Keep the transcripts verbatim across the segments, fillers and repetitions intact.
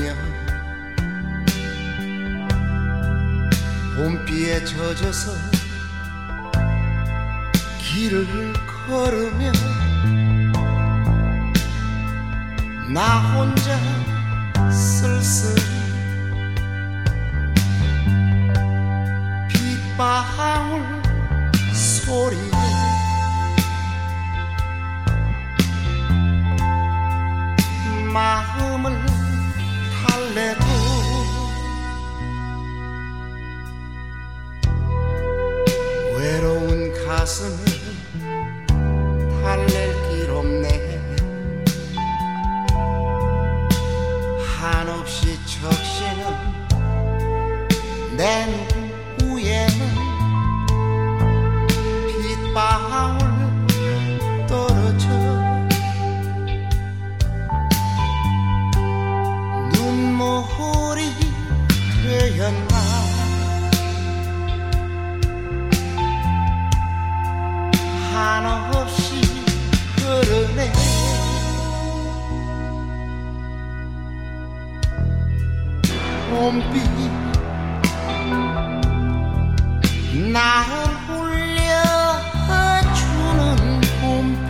걸으며 봄비에 젖어서 길을 걸으며 나 혼자 쓸쓸히 빗방울 소리에 마음을 달래도 외로운 가슴을 달랠 길 없네. 한없이 적시는 내 눈 위에는 빗방울 떨어져 눈물이 되었나. 한없이 흐르네. 봄비 나를 울려주는 봄비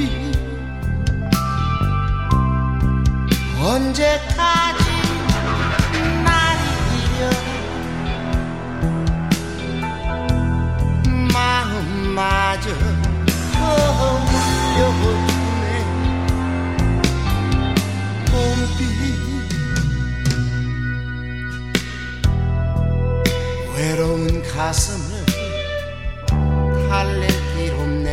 언제까지 날이려 마음마저 허물려주네. 봄비 외로운 가슴을 달랠 길 없네.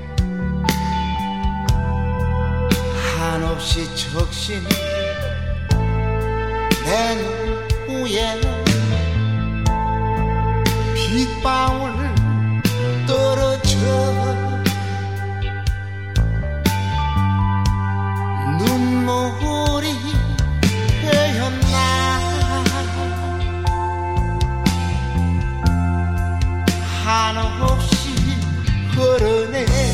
한없이 적신 내 눈 위에는 빗방울 떨어져 눈물이 되었나. 한없이 흐르네.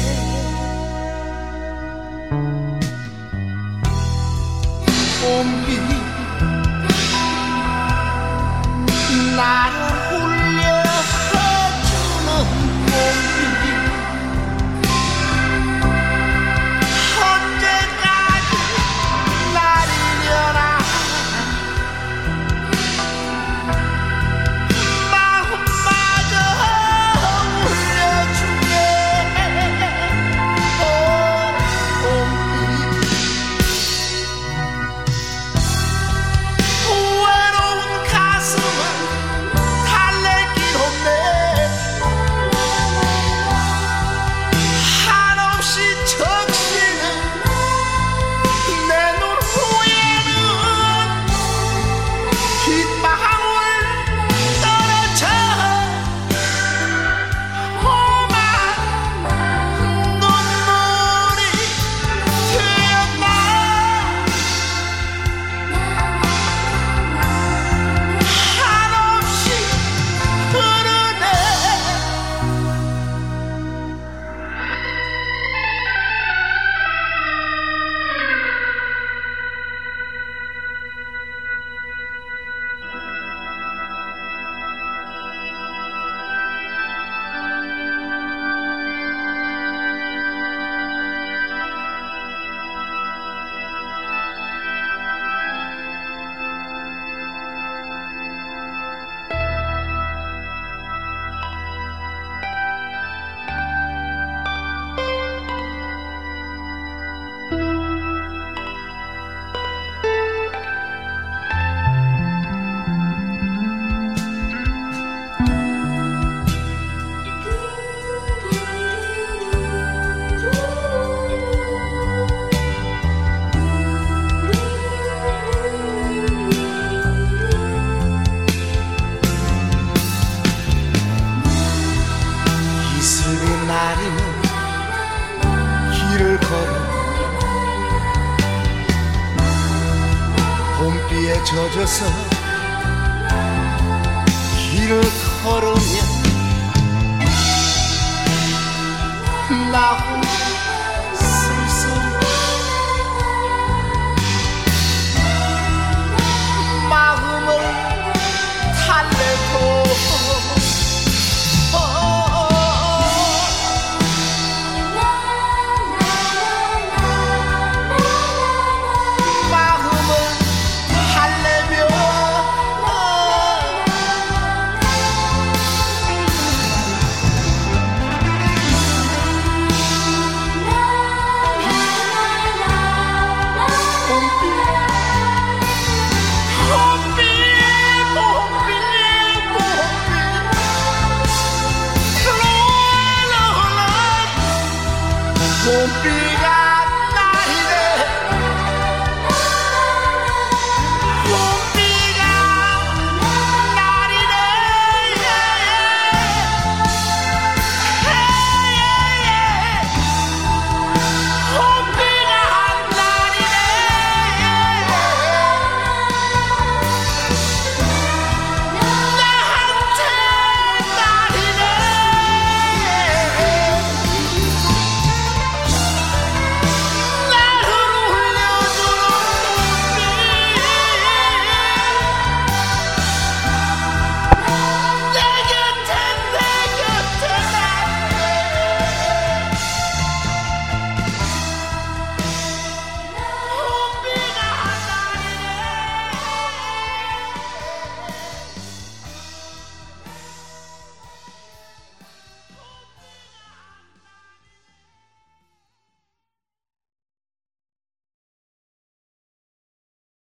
봄비 나를 울려주는 봄비 언제까지 날이려나. 마음마저 울려주네. 오 봄비 외로운 가슴은 달랠 길 없네. 한없이 적시는 내 눈 위에는 빗방울 떨어져 오만 눈물이 되었나. 한없이 흐르네. 이슬이 내리는 길을 걸어 봄비에 젖어서 길을 걸으면 나